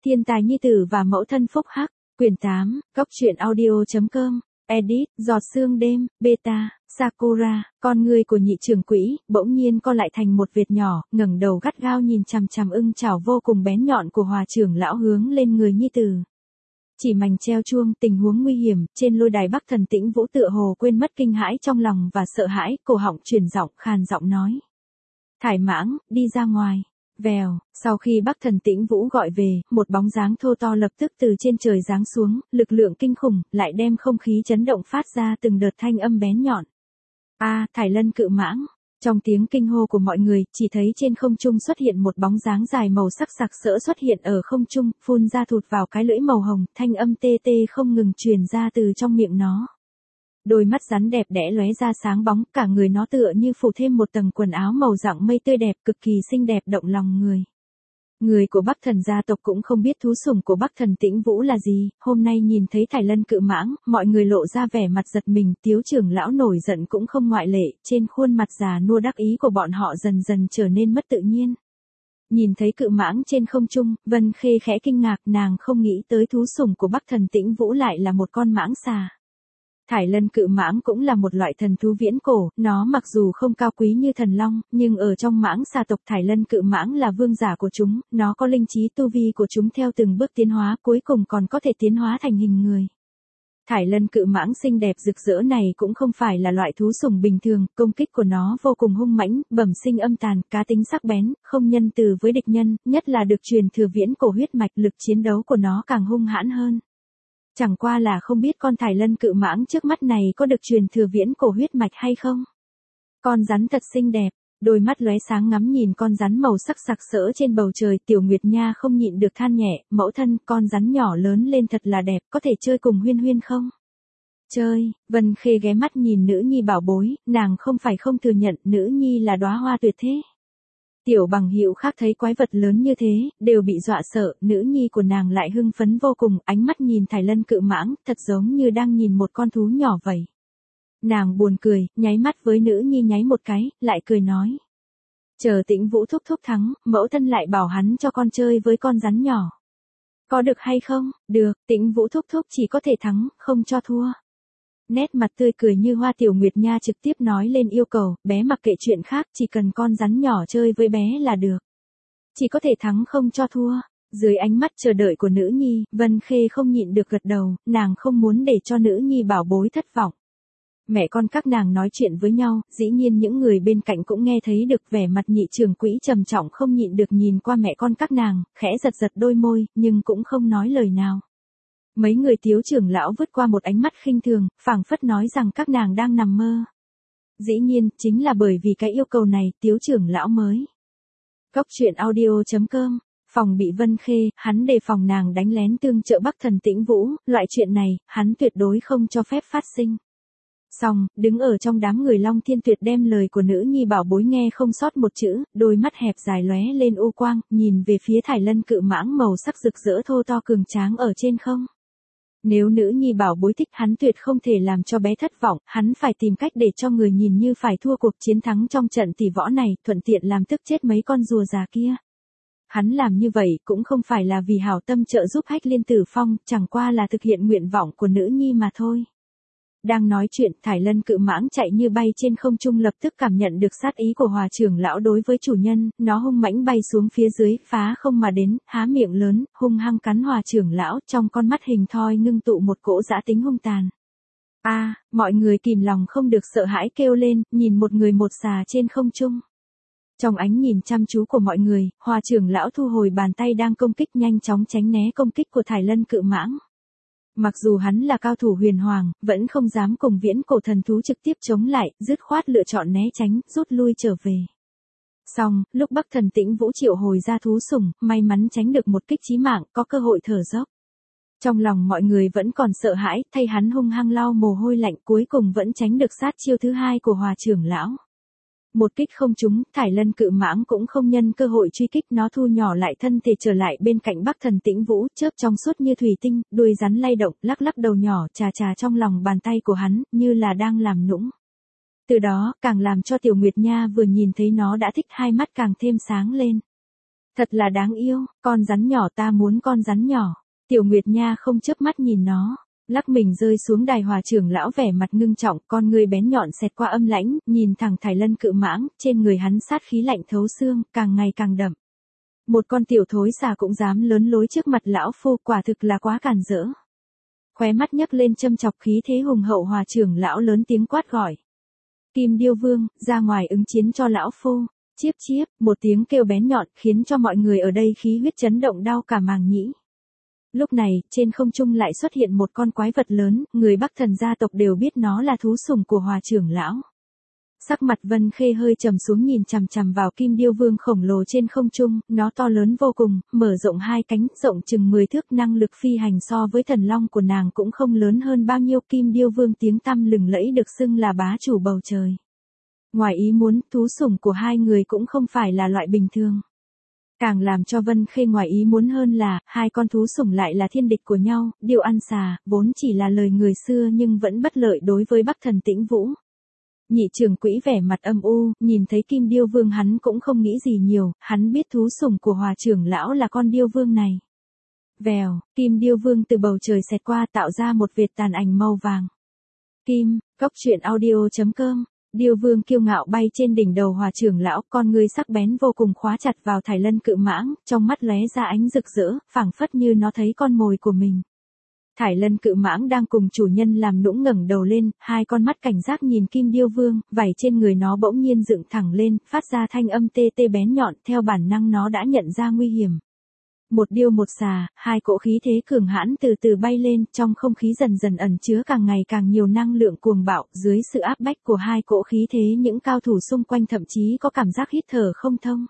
Thiên tài nhi tử và mẫu thân phúc hắc, quyển 8, góc truyện audio.com, edit, giọt sương đêm, beta, Sakura, con người của nhị trưởng quỹ, bỗng nhiên co lại thành một vệt nhỏ, ngẩng đầu gắt gao nhìn chằm chằm ưng chảo vô cùng bén nhọn của Hòa trưởng lão hướng lên người nhi tử. Chỉ mảnh treo chuông, tình huống nguy hiểm, trên lôi đài Bắc Thần Tĩnh Vũ tựa hồ quên mất kinh hãi trong lòng và sợ hãi, cổ họng chuyển giọng, khàn giọng nói. Thải Mãng, đi ra ngoài. Vèo, sau khi Bắc Thần Tĩnh Vũ gọi về, một bóng dáng thô to lập tức từ trên trời giáng xuống, lực lượng kinh khủng, lại đem không khí chấn động phát ra từng đợt thanh âm bén nhọn. Thải Lân Cự Mãng. Trong tiếng kinh hô của mọi người, chỉ thấy trên không trung xuất hiện một bóng dáng dài màu sắc sặc sỡ xuất hiện ở không trung, phun ra thụt vào cái lưỡi màu hồng, thanh âm tê tê không ngừng truyền ra từ trong miệng nó. Đôi mắt rắn đẹp đẽ lóe ra sáng bóng, cả người nó tựa như phủ thêm một tầng quần áo màu dạng mây tươi đẹp, cực kỳ xinh đẹp động lòng người. Người của Bắc Thần gia tộc cũng không biết thú sủng của Bắc Thần Tĩnh Vũ là gì, hôm nay nhìn thấy Thải Lân Cự Mãng, mọi người lộ ra vẻ mặt giật mình, Tiếu trưởng lão nổi giận cũng không ngoại lệ, trên khuôn mặt già nua đắc ý của bọn họ dần dần trở nên mất tự nhiên. Nhìn thấy cự mãng trên không trung, Vân Khê khẽ kinh ngạc, nàng không nghĩ tới thú sủng của Bắc Thần Tĩnh Vũ lại là một con mãng xà. Thải Lân Cự Mãng cũng là một loại thần thú viễn cổ, nó mặc dù không cao quý như thần long, nhưng ở trong mãng xà tộc Thải Lân Cự Mãng là vương giả của chúng, nó có linh trí tu vi của chúng theo từng bước tiến hóa, cuối cùng còn có thể tiến hóa thành hình người. Thải Lân Cự Mãng xinh đẹp rực rỡ này cũng không phải là loại thú sủng bình thường, công kích của nó vô cùng hung mãnh, bẩm sinh âm tàn, cá tính sắc bén, không nhân từ với địch nhân, nhất là được truyền thừa viễn cổ huyết mạch, lực chiến đấu của nó càng hung hãn hơn. Chẳng qua là không biết con Thải Lân Cự Mãng trước mắt này có được truyền thừa viễn cổ huyết mạch hay không. Con rắn thật xinh đẹp, đôi mắt lóe sáng ngắm nhìn con rắn màu sắc sặc sỡ trên bầu trời, Tiểu Nguyệt Nha không nhịn được than nhẹ, mẫu thân, con rắn nhỏ lớn lên thật là đẹp, có thể chơi cùng Huyên Huyên không? Chơi, Vân Khê ghé mắt nhìn nữ nhi bảo bối, nàng không phải không thừa nhận nữ nhi là đóa hoa tuyệt thế. Tiểu bằng hữu khác thấy quái vật lớn như thế, đều bị dọa sợ, nữ nhi của nàng lại hưng phấn vô cùng, ánh mắt nhìn Thải Lân Cự Mãng, thật giống như đang nhìn một con thú nhỏ vậy. Nàng buồn cười, nháy mắt với nữ nhi nháy một cái, lại cười nói. Chờ Tĩnh Vũ thúc thúc thắng, mẫu thân lại bảo hắn cho con chơi với con rắn nhỏ. Có được hay không? Được, Tĩnh Vũ thúc thúc chỉ có thể thắng, không cho thua. Nét mặt tươi cười như hoa Tiểu Nguyệt Nha trực tiếp nói lên yêu cầu, bé mặc kệ chuyện khác, chỉ cần con rắn nhỏ chơi với bé là được. Chỉ có thể thắng không cho thua. Dưới ánh mắt chờ đợi của nữ nhi, Vân Khê không nhịn được gật đầu, nàng không muốn để cho nữ nhi bảo bối thất vọng. Mẹ con các nàng nói chuyện với nhau, dĩ nhiên những người bên cạnh cũng nghe thấy được, vẻ mặt nhị trưởng quỹ trầm trọng không nhịn được nhìn qua mẹ con các nàng, khẽ giật giật đôi môi, nhưng cũng không nói lời nào. Mấy người Tiếu trưởng lão vứt qua một ánh mắt khinh thường, phảng phất nói rằng các nàng đang nằm mơ. Dĩ nhiên, chính là bởi vì cái yêu cầu này, Tiếu trưởng lão mới. Góc truyện audio.com, phòng bị Vân Khê, hắn đề phòng nàng đánh lén tương trợ Bắc Thần Tĩnh Vũ, loại chuyện này, hắn tuyệt đối không cho phép phát sinh. Xong, đứng ở trong đám người Long Thiên Tuyệt đem lời của nữ nhi bảo bối nghe không sót một chữ, đôi mắt hẹp dài lóe lên u quang, nhìn về phía Thải Lân Cự Mãng màu sắc rực rỡ thô to cường tráng ở trên không. Nếu nữ nhi bảo bối thích hắn tuyệt không thể làm cho bé thất vọng, hắn phải tìm cách để cho người nhìn như phải thua cuộc chiến thắng trong trận tỷ võ này, thuận tiện làm tức chết mấy con rùa già kia. Hắn làm như vậy cũng không phải là vì hảo tâm trợ giúp Hách Liên Tử Phong, chẳng qua là thực hiện nguyện vọng của nữ nhi mà thôi. Đang nói chuyện, Thải Lân Cự Mãng chạy như bay trên không trung lập tức cảm nhận được sát ý của Hòa trưởng lão đối với chủ nhân, nó hung mãnh bay xuống phía dưới, phá không mà đến, há miệng lớn, hung hăng cắn Hòa trưởng lão, trong con mắt hình thoi ngưng tụ một cỗ dã tính hung tàn. Mọi người kìm lòng không được sợ hãi kêu lên, nhìn một người một xà trên không trung. Trong ánh nhìn chăm chú của mọi người, Hòa trưởng lão thu hồi bàn tay đang công kích, nhanh chóng tránh né công kích của Thải Lân Cự Mãng. Mặc dù hắn là cao thủ huyền hoàng, vẫn không dám cùng viễn cổ thần thú trực tiếp chống lại, dứt khoát lựa chọn né tránh, rút lui trở về. Xong, lúc Bắc Thần Tĩnh Vũ triệu hồi ra thú sủng, may mắn tránh được một kích chí mạng, có cơ hội thở dốc. Trong lòng mọi người vẫn còn sợ hãi, thay hắn hung hăng lau mồ hôi lạnh, cuối cùng vẫn tránh được sát chiêu thứ hai của Hòa trưởng lão. Một kích không trúng, Thải Lân Cự Mãng cũng không nhân cơ hội truy kích, nó thu nhỏ lại thân thể trở lại bên cạnh Bắc Thần Tĩnh Vũ, chớp trong suốt như thủy tinh, đuôi rắn lay động, lắc lắc đầu nhỏ, chà chà trong lòng bàn tay của hắn, như là đang làm nũng. Từ đó, càng làm cho Tiểu Nguyệt Nha vừa nhìn thấy nó đã thích, hai mắt càng thêm sáng lên. Thật là đáng yêu, con rắn nhỏ, ta muốn con rắn nhỏ. Tiểu Nguyệt Nha không chớp mắt nhìn nó, lắc mình rơi xuống đài. Hòa trưởng lão vẻ mặt ngưng trọng, con người bén nhọn xẹt qua âm lãnh, nhìn thẳng Thải Lân Cự Mãng, trên người hắn sát khí lạnh thấu xương, càng ngày càng đậm. Một con tiểu thối xà cũng dám lớn lối trước mặt lão phu, quả thực là quá càn rỡ. Khóe mắt nhấc lên châm chọc khí thế hùng hậu, Hòa trưởng lão lớn tiếng quát gọi. Kim Điêu Vương, ra ngoài ứng chiến cho lão phu. Chiếp chiếp, một tiếng kêu bén nhọn khiến cho mọi người ở đây khí huyết chấn động đau cả màng nhĩ. Lúc này, trên không trung lại xuất hiện một con quái vật lớn, người Bắc Thần gia tộc đều biết nó là thú sủng của Hòa trưởng lão. Sắc mặt Vân Khê hơi trầm xuống, nhìn chằm chằm vào Kim Điêu Vương khổng lồ trên không trung, nó to lớn vô cùng, mở rộng hai cánh, rộng chừng 10 thước, năng lực phi hành so với thần long của nàng cũng không lớn hơn bao nhiêu. Kim Điêu Vương tiếng tăm lừng lẫy, được xưng là bá chủ bầu trời. Ngoài ý muốn, thú sủng của hai người cũng không phải là loại bình thường. Càng làm cho Vân Khê ngoài ý muốn hơn là, hai con thú sủng lại là thiên địch của nhau. Điêu ăn xà, vốn chỉ là lời người xưa nhưng vẫn bất lợi đối với Bắc Thần Tĩnh Vũ. Nhị trưởng quỹ vẻ mặt âm u, nhìn thấy Kim Điêu Vương hắn cũng không nghĩ gì nhiều, hắn biết thú sủng của Hòa trưởng lão là con Điêu Vương này. Vèo, Kim Điêu Vương từ bầu trời xẹt qua, tạo ra một vệt tàn ảnh màu vàng. Kim, Cốc Truyện Audio.com. Điêu Vương kiêu ngạo bay trên đỉnh đầu Hòa trưởng lão, con ngươi sắc bén vô cùng khóa chặt vào Thải Lân Cự Mãng, trong mắt lóe ra ánh rực rỡ, phảng phất như nó thấy con mồi của mình. Thải Lân Cự Mãng đang cùng chủ nhân làm nũng, ngẩng đầu lên, hai con mắt cảnh giác nhìn Kim Điêu Vương, vảy trên người nó bỗng nhiên dựng thẳng lên, phát ra thanh âm tê tê bén nhọn, theo bản năng nó đã nhận ra nguy hiểm. Một điêu một xà, hai cỗ khí thế cường hãn từ từ bay lên, trong không khí dần dần ẩn chứa càng ngày càng nhiều năng lượng cuồng bạo, dưới sự áp bách của hai cỗ khí thế, những cao thủ xung quanh thậm chí có cảm giác hít thở không thông.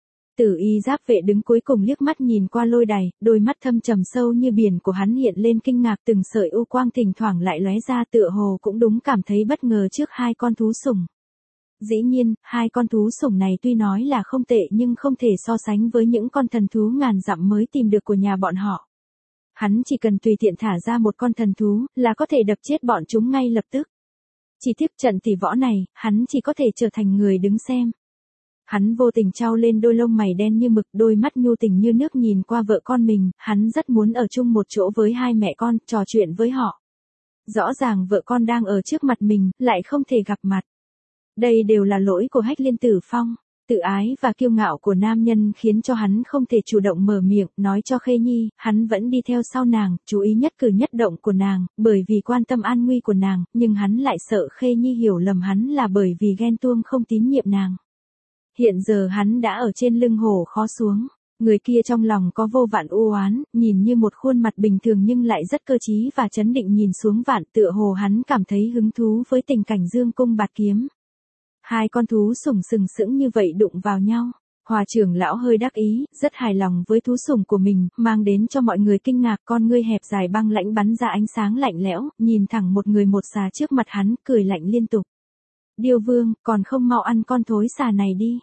Tử y giáp vệ đứng cuối cùng liếc mắt nhìn qua lôi đài, đôi mắt thâm trầm sâu như biển của hắn hiện lên kinh ngạc, từng sợi u quang thỉnh thoảng lại lóe ra, tựa hồ cũng đúng cảm thấy bất ngờ trước hai con thú sủng. Dĩ nhiên, hai con thú sủng này tuy nói là không tệ nhưng không thể so sánh với những con thần thú ngàn dặm mới tìm được của nhà bọn họ. Hắn chỉ cần tùy tiện thả ra một con thần thú là có thể đập chết bọn chúng ngay lập tức. Chỉ tiếc trận tỷ võ này, hắn chỉ có thể trở thành người đứng xem. Hắn vô tình trao lên đôi lông mày đen như mực, đôi mắt nhu tình như nước nhìn qua vợ con mình, hắn rất muốn ở chung một chỗ với hai mẹ con, trò chuyện với họ. Rõ ràng vợ con đang ở trước mặt mình, lại không thể gặp mặt. Đây đều là lỗi của Hách Liên Tử Phong. Tự ái và kiêu ngạo của nam nhân khiến cho hắn không thể chủ động mở miệng, nói cho Khê Nhi, hắn vẫn đi theo sau nàng, chú ý nhất cử nhất động của nàng, bởi vì quan tâm an nguy của nàng, nhưng hắn lại sợ Khê Nhi hiểu lầm hắn là bởi vì ghen tuông không tín nhiệm nàng. Hiện giờ hắn đã ở trên lưng hổ khó xuống, người kia trong lòng có vô vạn u oán, nhìn như một khuôn mặt bình thường nhưng lại rất cơ trí và chấn định, nhìn xuống Vạn, tựa hồ hắn cảm thấy hứng thú với tình cảnh dương cung bạt kiếm. Hai con thú sủng sừng sững như vậy đụng vào nhau. Hòa trưởng lão hơi đắc ý, rất hài lòng với thú sủng của mình, mang đến cho mọi người kinh ngạc. Con ngươi hẹp dài băng lãnh bắn ra ánh sáng lạnh lẽo, nhìn thẳng một người một xà trước mặt hắn, cười lạnh liên tục. Điêu Vương, còn không mau ăn con thối xà này đi.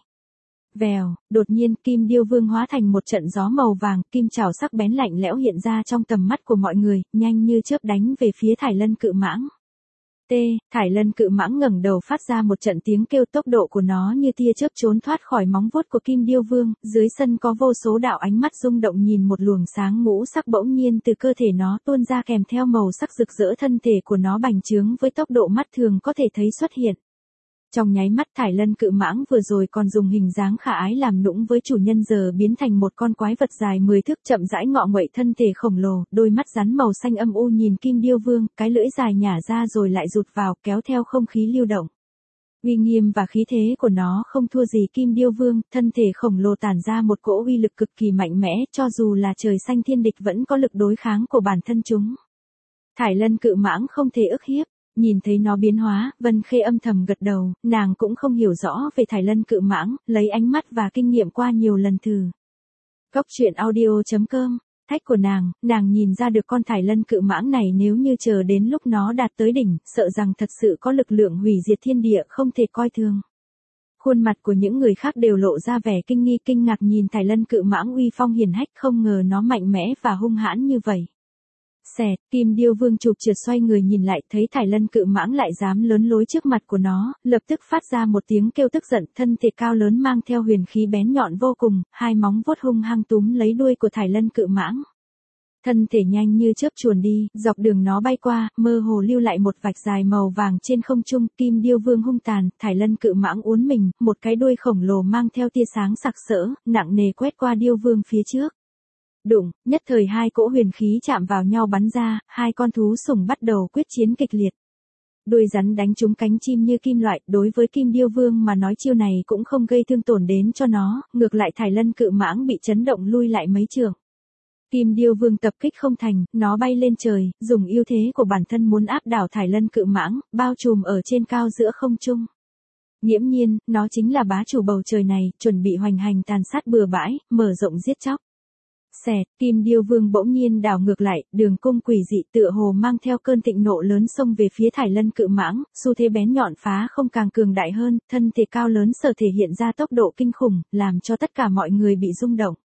Vèo, đột nhiên Kim Điêu Vương hóa thành một trận gió màu vàng, kim chảo sắc bén lạnh lẽo hiện ra trong tầm mắt của mọi người, nhanh như chớp đánh về phía Thải Lân Cự Mãng. Thải Lân Cự Mãng ngẩng đầu phát ra một trận tiếng kêu, tốc độ của nó như tia chớp trốn thoát khỏi móng vuốt của Kim Điêu Vương, dưới sân có vô số đạo ánh mắt rung động nhìn một luồng sáng ngũ sắc bỗng nhiên từ cơ thể nó tuôn ra, kèm theo màu sắc rực rỡ, thân thể của nó bành trướng với tốc độ mắt thường có thể thấy xuất hiện. Trong nháy mắt, Thải Lân Cự Mãng vừa rồi còn dùng hình dáng khả ái làm nũng với chủ nhân giờ biến thành một con quái vật dài 10 thước, chậm rãi ngọ nguậy, thân thể khổng lồ, đôi mắt rắn màu xanh âm u nhìn Kim Điêu Vương, cái lưỡi dài nhả ra rồi lại rụt vào, kéo theo không khí lưu động. Uy nghiêm và khí thế của nó không thua gì Kim Điêu Vương, thân thể khổng lồ tản ra một cỗ uy lực cực kỳ mạnh mẽ, cho dù là trời xanh thiên địch vẫn có lực đối kháng của bản thân chúng. Thải Lân Cự Mãng không thể ức hiếp. Nhìn thấy nó biến hóa, Vân Khê âm thầm gật đầu, nàng cũng không hiểu rõ về Thải Lân Cự Mãng, lấy ánh mắt và kinh nghiệm qua nhiều lần thử. Cốc Truyện Audio.com, thách của nàng nhìn ra được con Thải Lân Cự Mãng này nếu như chờ đến lúc nó đạt tới đỉnh, sợ rằng thật sự có lực lượng hủy diệt thiên địa không thể coi thường. Khuôn mặt của những người khác đều lộ ra vẻ kinh nghi kinh ngạc nhìn Thải Lân Cự Mãng uy phong hiển hách, không ngờ nó mạnh mẽ và hung hãn như vậy. Xẹt, Kim Điêu Vương chụp trượt xoay người nhìn lại, thấy Thải Lân cự mãng lại dám lớn lối trước mặt của nó, lập tức phát ra một tiếng kêu tức giận, thân thể cao lớn mang theo huyền khí bén nhọn vô cùng, hai móng vuốt hung hăng túm lấy đuôi của Thải Lân cự mãng. Thân thể nhanh như chớp chuồn đi, dọc đường nó bay qua, mơ hồ lưu lại một vạch dài màu vàng trên không trung. Kim Điêu Vương hung tàn, Thải Lân cự mãng uốn mình, một cái đuôi khổng lồ mang theo tia sáng sặc sỡ, nặng nề quét qua Điêu Vương phía trước. Đụng, nhất thời hai cỗ huyền khí chạm vào nhau bắn ra, hai con thú sủng bắt đầu quyết chiến kịch liệt. Đuôi rắn đánh trúng cánh chim như kim loại, đối với Kim Điêu Vương mà nói chiêu này cũng không gây thương tổn đến cho nó, ngược lại Thải Lân cự mãng bị chấn động lui lại mấy trượng. Kim Điêu Vương tập kích không thành, nó bay lên trời, dùng ưu thế của bản thân muốn áp đảo Thải Lân cự mãng, bao trùm ở trên cao giữa không trung. Nghiễm nhiên, nó chính là bá chủ bầu trời này, chuẩn bị hoành hành tàn sát bừa bãi, mở rộng giết chóc. Xẹt, Kim Điêu Vương bỗng nhiên đảo ngược lại, đường cung quỷ dị tựa hồ mang theo cơn thịnh nộ lớn xông về phía Thải Lân cự mãng, xu thế bén nhọn phá không càng cường đại hơn, thân thể cao lớn sở thể hiện ra tốc độ kinh khủng, làm cho tất cả mọi người bị rung động.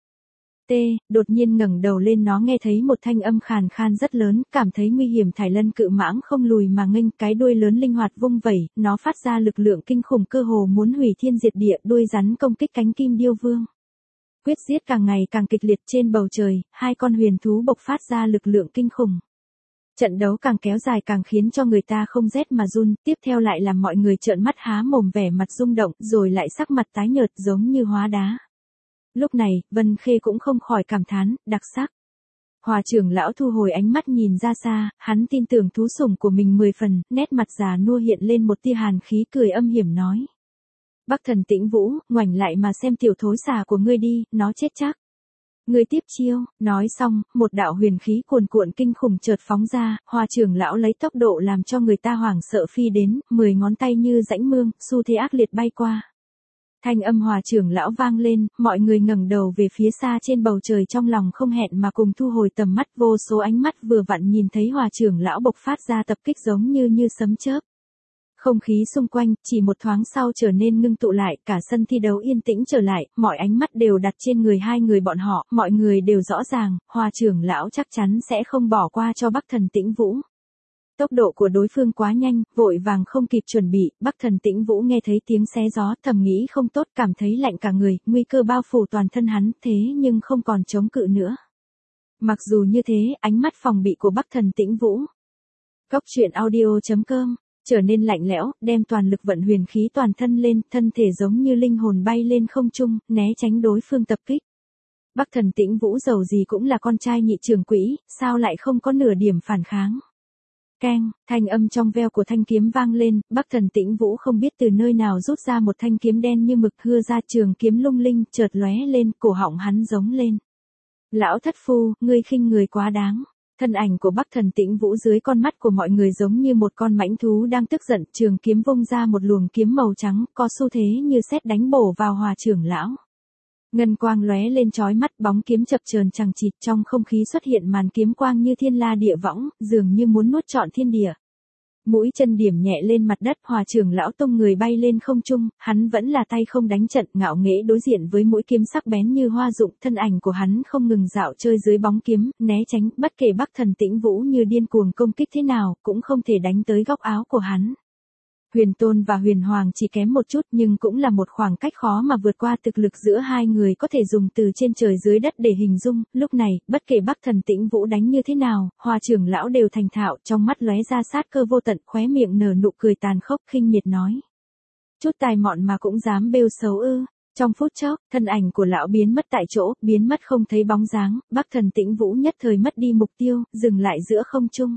Đột nhiên ngẩng đầu lên, nó nghe thấy một thanh âm khàn khan rất lớn, cảm thấy nguy hiểm. Thải Lân cự mãng không lùi mà nghênh, cái đuôi lớn linh hoạt vung vẩy, nó phát ra lực lượng kinh khủng cơ hồ muốn hủy thiên diệt địa, đuôi rắn công kích cánh Kim Điêu Vương. Quyết giết càng ngày càng kịch liệt trên bầu trời, hai con huyền thú bộc phát ra lực lượng kinh khủng. Trận đấu càng kéo dài càng khiến cho người ta không rét mà run, tiếp theo lại làm mọi người trợn mắt há mồm vẻ mặt rung động, rồi lại sắc mặt tái nhợt giống như hóa đá. Lúc này, Vân Khê cũng không khỏi cảm thán, đặc sắc. Hòa trưởng lão thu hồi ánh mắt nhìn ra xa, hắn tin tưởng thú sủng của mình 10 phần, nét mặt già nua hiện lên một tia hàn khí, cười âm hiểm nói. Bắc Thần Tĩnh Vũ, ngoảnh lại mà xem tiểu thối xà của ngươi đi, nó chết chắc. Ngươi tiếp chiêu, nói xong, một đạo huyền khí cuồn cuộn kinh khủng chợt phóng ra, Hòa trưởng lão lấy tốc độ làm cho người ta hoảng sợ phi đến, 10 ngón tay như rãnh mương, xu thế ác liệt bay qua. Thanh âm Hòa trưởng lão vang lên, mọi người ngẩng đầu về phía xa trên bầu trời, trong lòng không hẹn mà cùng thu hồi tầm mắt, vô số ánh mắt vừa vặn nhìn thấy Hòa trưởng lão bộc phát ra tập kích giống như sấm chớp. Không khí xung quanh, chỉ một thoáng sau trở nên ngưng tụ lại, cả sân thi đấu yên tĩnh trở lại, mọi ánh mắt đều đặt trên người hai người bọn họ, mọi người đều rõ ràng, Hòa trưởng lão chắc chắn sẽ không bỏ qua cho Bắc Thần Tĩnh Vũ. Tốc độ của đối phương quá nhanh, vội vàng không kịp chuẩn bị, Bắc Thần Tĩnh Vũ nghe thấy tiếng xé gió, thầm nghĩ không tốt, cảm thấy lạnh cả người, nguy cơ bao phủ toàn thân hắn, thế nhưng không còn chống cự nữa. Mặc dù như thế, ánh mắt phòng bị của Bắc Thần Tĩnh Vũ. Góc truyện audio.com trở nên lạnh lẽo, đem toàn lực vận huyền khí toàn thân lên, thân thể giống như linh hồn bay lên không trung, né tránh đối phương tập kích. Bắc Thần Tĩnh Vũ dầu gì cũng là con trai nhị trưởng quỹ, sao lại không có nửa điểm phản kháng. Keng, thanh âm trong veo của thanh kiếm vang lên, Bắc Thần Tĩnh Vũ không biết từ nơi nào rút ra một thanh kiếm đen như mực, hưa ra trường kiếm lung linh, chợt lóe lên, cổ họng hắn giống lên. Lão thất phu, ngươi khinh người quá đáng. Thân ảnh của Bắc Thần Tĩnh Vũ dưới con mắt của mọi người giống như một con mãnh thú đang tức giận, trường kiếm vung ra một luồng kiếm màu trắng, có xu thế như sét đánh bổ vào Hòa trưởng lão. Ngân quang lóe lên chói mắt, bóng kiếm chập chờn chằng chịt, trong không khí xuất hiện màn kiếm quang như thiên la địa võng, dường như muốn nuốt trọn thiên địa. Mũi chân điểm nhẹ lên mặt đất, Hòa trưởng lão tung người bay lên không trung, hắn vẫn là tay không đánh trận, ngạo nghễ đối diện với mũi kiếm sắc bén như hoa dụng, thân ảnh của hắn không ngừng dạo chơi dưới bóng kiếm, né tránh, bất kể Bắc Thần Tĩnh Vũ như điên cuồng công kích thế nào, cũng không thể đánh tới góc áo của hắn. Huyền Tôn và Huyền Hoàng chỉ kém một chút, nhưng cũng là một khoảng cách khó mà vượt qua, thực lực giữa hai người có thể dùng từ trên trời dưới đất để hình dung. Lúc này, bất kể Bắc Thần Tĩnh Vũ đánh như thế nào, Hòa trưởng lão đều thành thạo, trong mắt lóe ra sát cơ vô tận, khóe miệng nở nụ cười tàn khốc khinh miệt nói. Chút tài mọn mà cũng dám bêu xấu ư. Trong phút chốc, thân ảnh của lão biến mất tại chỗ, biến mất không thấy bóng dáng, Bắc Thần Tĩnh Vũ nhất thời mất đi mục tiêu, dừng lại giữa không trung.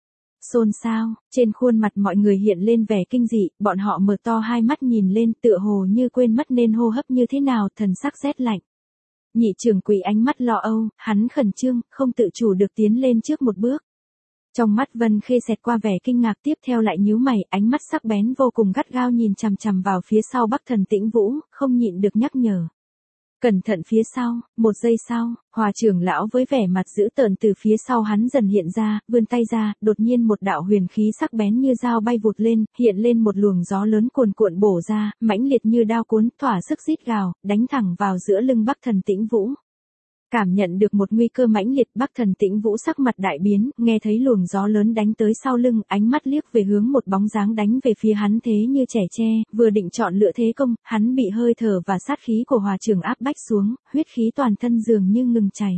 Xôn xao, trên khuôn mặt mọi người hiện lên vẻ kinh dị, bọn họ mở to hai mắt nhìn lên, tựa hồ như quên mất nên hô hấp như thế nào, thần sắc rét lạnh. Nhị trưởng quỹ ánh mắt lo âu, hắn khẩn trương, không tự chủ được tiến lên trước một bước. Trong mắt Vân Khê xẹt qua vẻ kinh ngạc, tiếp theo lại nhíu mày, ánh mắt sắc bén vô cùng gắt gao nhìn chằm chằm vào phía sau Bắc Thần Tĩnh Vũ, không nhịn được nhắc nhở. Cẩn thận phía sau, một giây sau, Hòa trưởng lão với vẻ mặt dữ tợn từ phía sau hắn dần hiện ra, vươn tay ra, đột nhiên một đạo huyền khí sắc bén như dao bay vụt lên, hiện lên một luồng gió lớn cuồn cuộn bổ ra, mãnh liệt như đao cuốn, thỏa sức rít gào, đánh thẳng vào giữa lưng Bắc Thần Tĩnh Vũ. Cảm nhận được một nguy cơ mãnh liệt, Bắc Thần Tĩnh Vũ sắc mặt đại biến, nghe thấy luồng gió lớn đánh tới sau lưng, ánh mắt liếc về hướng một bóng dáng đánh về phía hắn thế như trẻ tre, vừa định chọn lựa thế công, hắn bị hơi thở và sát khí của Hòa Trường áp bách xuống, huyết khí toàn thân dường như ngừng chảy.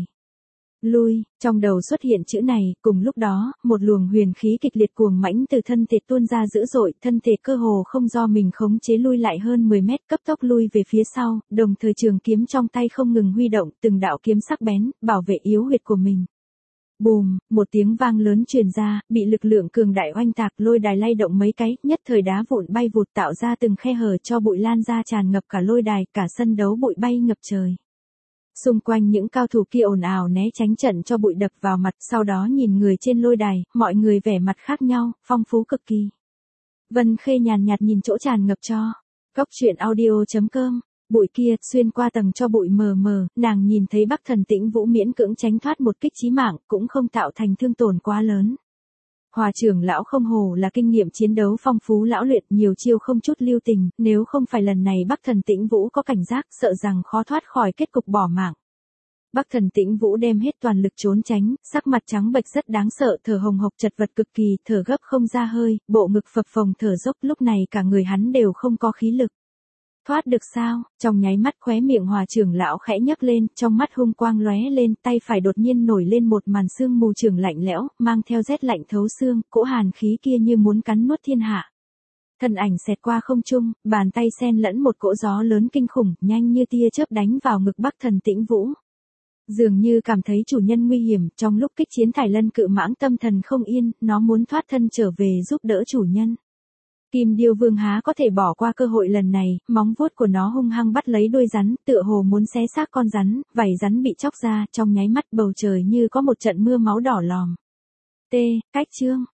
Lui, trong đầu xuất hiện chữ này, cùng lúc đó, một luồng huyền khí kịch liệt cuồng mãnh từ thân thể tuôn ra dữ dội, thân thể cơ hồ không do mình khống chế lui lại hơn 10 mét, cấp tốc lui về phía sau, đồng thời trường kiếm trong tay không ngừng huy động, từng đạo kiếm sắc bén, bảo vệ yếu huyệt của mình. Bùm, một tiếng vang lớn truyền ra, bị lực lượng cường đại oanh tạc, lôi đài lay động mấy cái, nhất thời đá vụn bay vụt tạo ra từng khe hở cho bụi lan ra tràn ngập cả lôi đài, cả sân đấu bụi bay ngập trời. Xung quanh những cao thủ kia ồn ào né tránh trận cho bụi đập vào mặt, sau đó nhìn người trên lôi đài, mọi người vẻ mặt khác nhau, phong phú cực kỳ. Vân Khê nhàn nhạt nhìn chỗ tràn ngập cho. Góc truyện audio.com, bụi kia, xuyên qua tầng cho bụi mờ mờ, nàng nhìn thấy Bắc Thần Tĩnh Vũ miễn cưỡng tránh thoát một kích chí mạng, cũng không tạo thành thương tổn quá lớn. Hòa trưởng lão không hồ là kinh nghiệm chiến đấu phong phú lão luyện, nhiều chiêu không chút lưu tình, nếu không phải lần này Bắc Thần Tĩnh Vũ có cảnh giác, sợ rằng khó thoát khỏi kết cục bỏ mạng. Bắc Thần Tĩnh Vũ đem hết toàn lực trốn tránh, sắc mặt trắng bệch rất đáng sợ, thở hồng hộc chật vật cực kỳ, thở gấp không ra hơi, bộ ngực phập phồng thở dốc, lúc này cả người hắn đều không có khí lực. Thoát được sao? Trong nháy mắt khóe miệng Hòa trưởng lão khẽ nhấc lên, trong mắt hung quang lóe lên, tay phải đột nhiên nổi lên một màn sương mù trường lạnh lẽo, mang theo rét lạnh thấu xương, cỗ hàn khí kia như muốn cắn nuốt thiên hạ. Thân ảnh xẹt qua không trung, bàn tay xen lẫn một cỗ gió lớn kinh khủng, nhanh như tia chớp đánh vào ngực Bắc Thần Tĩnh Vũ. Dường như cảm thấy chủ nhân nguy hiểm, trong lúc kích chiến Thải Lân cự mãng tâm thần không yên, nó muốn thoát thân trở về giúp đỡ chủ nhân. Kim Điêu Vương há có thể bỏ qua cơ hội lần này, móng vuốt của nó hung hăng bắt lấy đuôi rắn, tựa hồ muốn xé xác con rắn, vảy rắn bị chóc ra, trong nháy mắt bầu trời như có một trận mưa máu đỏ lòm. Cách chương